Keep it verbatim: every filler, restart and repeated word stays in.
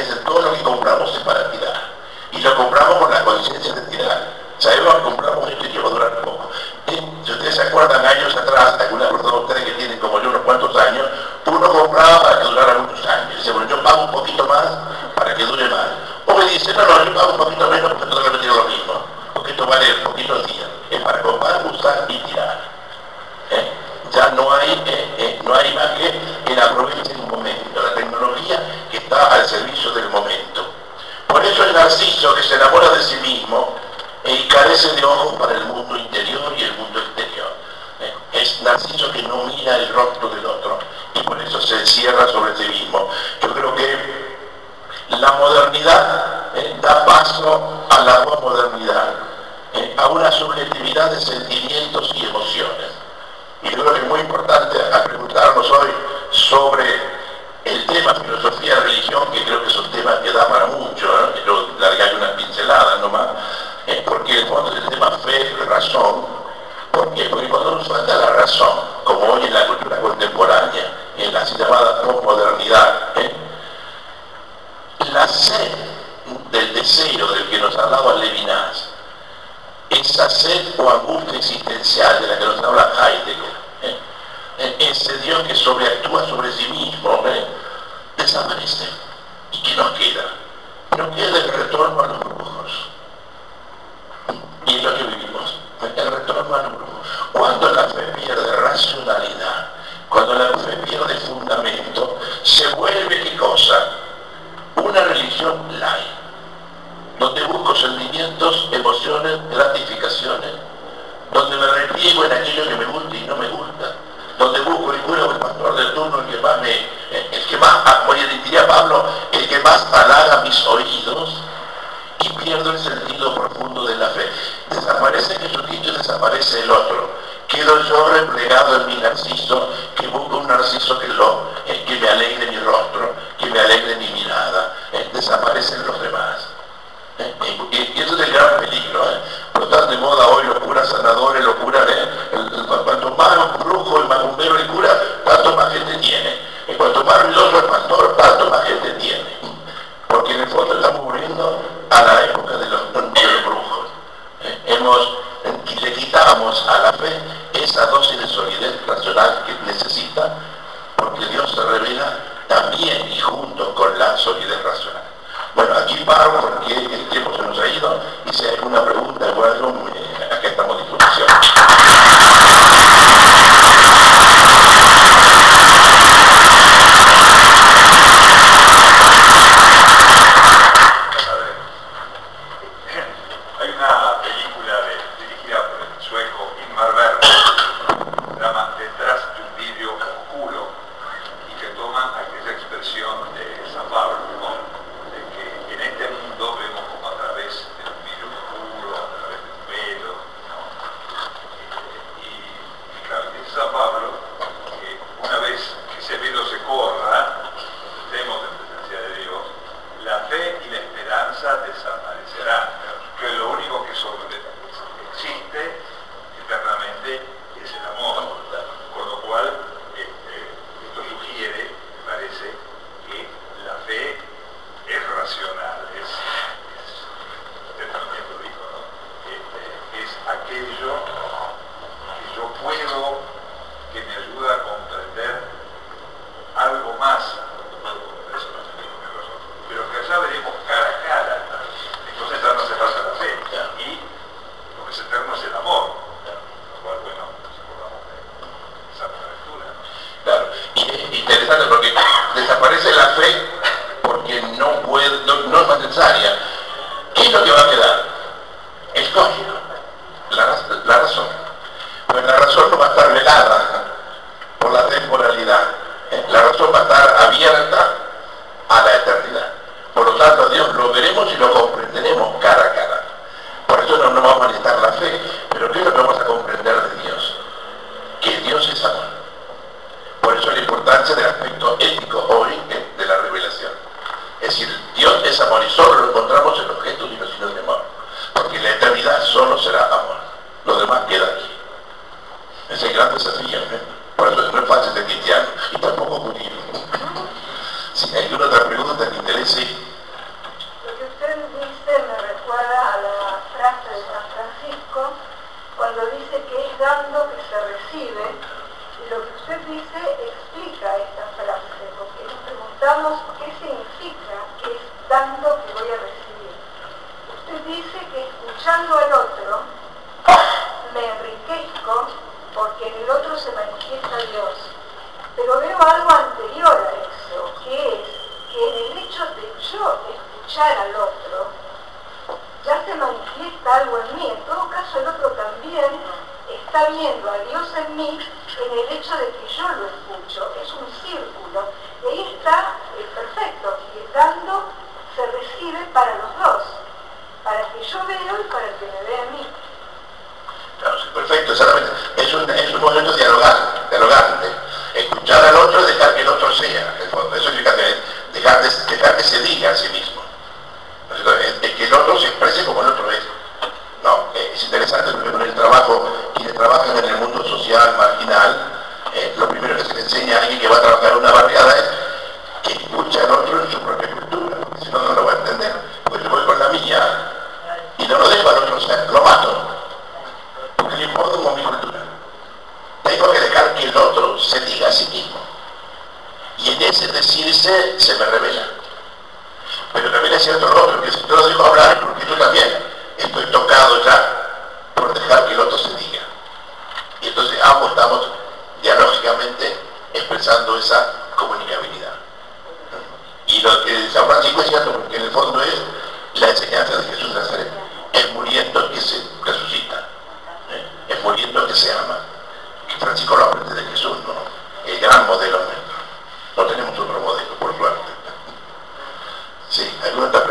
veces todo lo que compramos es para tirar. Y lo compramos con la conciencia de tirar. Sabemos que compramos esto y que va a durar poco. ¿Eh? Si ustedes se acuerdan años atrás, algunas personas de ustedes que tienen como yo unos cuantos años, uno compraba para que durara muchos años. Dice, bueno, yo pago un poquito más para que dure más. O me dice, no, no, yo pago un poquito menos porque tengo que repetir lo mismo. Porque esto vale poquitos días. Es para comprar, usar y tirar. ¿Eh? Ya no hay, eh, eh, no hay más que el aproveche el momento, la tecnología que está al servicio del momento. Por eso el narciso que se enamora de sí mismo eh, y carece de ojos para el mundo interior y el mundo exterior. Eh, es narciso que no mira el rostro del otro y por eso se encierra sobre sí mismo. Yo creo que la modernidad eh, da paso a la posmodernidad, eh, a una subjetividad de sentimientos y emociones. Y yo creo que es muy importante a preguntarnos hoy sobre el tema filosofía y religión, que creo que es un tema que da para mucho, ¿eh? Yo largaré unas pinceladas nomás, eh, porque el fondo del tema fe y razón. ¿Por qué? Porque cuando nos falta la razón, como hoy en la cultura contemporánea, en la así llamada posmodernidad, ¿eh? la sed del deseo del que nos hablaba Levinas, esa sed o angustia existencial de la que nos habla Heidegger, ¿eh? ese Dios que sobreactúa sobre sí mismo, ¿eh? desaparece. ¿Y qué nos queda? Nos queda el retorno a los brujos. Y es lo que vivimos, el retorno a los brujos. Cuando la fe pierde racionalidad, cuando la fe pierde fundamento, se vuelve ¿qué cosa? Una religión light, donde busco sentimientos, emociones, gratificaciones, donde me repliego en aquello que me gusta y no me gusta, donde busco el cura o el pastor del turno, el que más me, el que más, como diría Pablo, el que más halaga mis oídos, y pierdo el sentido profundo de la fe. Desaparece Jesucristo y desaparece el otro. Quedo yo replegado en mi narciso, que busco un narciso que, lo, eh, que me alegre mi rostro, que me alegre mi mirada. Eh, desaparecen los demás. Eh, y, y eso es el gran peligro. Eh. Por están de moda hoy los curas sanadores, los curas, eh, el, el, cuanto más brujo y macumbero el cura, tanto más gente tiene. Y cuanto más ruidoso el pastor, tanto más gente tiene. Porque en el fondo estamos volviendo a la época de los, de los brujos. Eh, hemos, eh, le quitamos a la fe esa dosis de solidez racional que necesita, porque Dios se revela también y junto con la solidez racional. Bueno, aquí paro porque el tiempo se nos ha ido y si hay alguna pregunta o algo, eh, aquí estamos a disposición. Si hay alguna otra pregunta que interese escuchando al otro, me enriquezco porque en el otro se manifiesta Dios. Pero veo algo anterior a eso, que es que en el hecho de yo escuchar al otro, ya se manifiesta algo en mí. En todo caso, el otro también está viendo a Dios en mí en el hecho de que yo lo escucho. Es un círculo. Y ahí está el perfecto, que dando se recibe para los dos, para el que yo veo y para el que me ve a mí. Claro, sí, perfecto, exactamente. Es un, es un momento dialogante, dialogante. Escuchar al otro y dejar que el otro sea. Eso significa dejar, de, dejar que se diga a sí mismo. Es, es que el otro se exprese como el otro es. No, eh, es interesante porque con el trabajo, quienes trabajan en el mundo social, marginal, eh, lo primero que se le enseña a alguien que va a trabajar en una barriada es que escucha al otro en su propia cultura, porque si no, no lo va a entender. Pues yo voy con la mía y no lo dejo al otro ser, lo mato, porque le importa como mi cultura. Tengo que dejar que el otro se diga a sí mismo. Y en ese decirse se me revela. Pero también es cierto lo otro, que si yo lo dejo hablar, porque yo también estoy tocado ya por dejar que el otro se diga. Y entonces ambos estamos dialógicamente expresando esa comunicabilidad. Y lo que San Francisco es cierto, porque en el fondo es la enseñanza de Jesús de Nazaret. Es muriendo que se resucita. ¿eh? Es muriendo que se ama. Que Francisco lo aprende de Jesús, ¿no? El gran modelo nuestro. No tenemos otro modelo, por suerte. Sí, alguna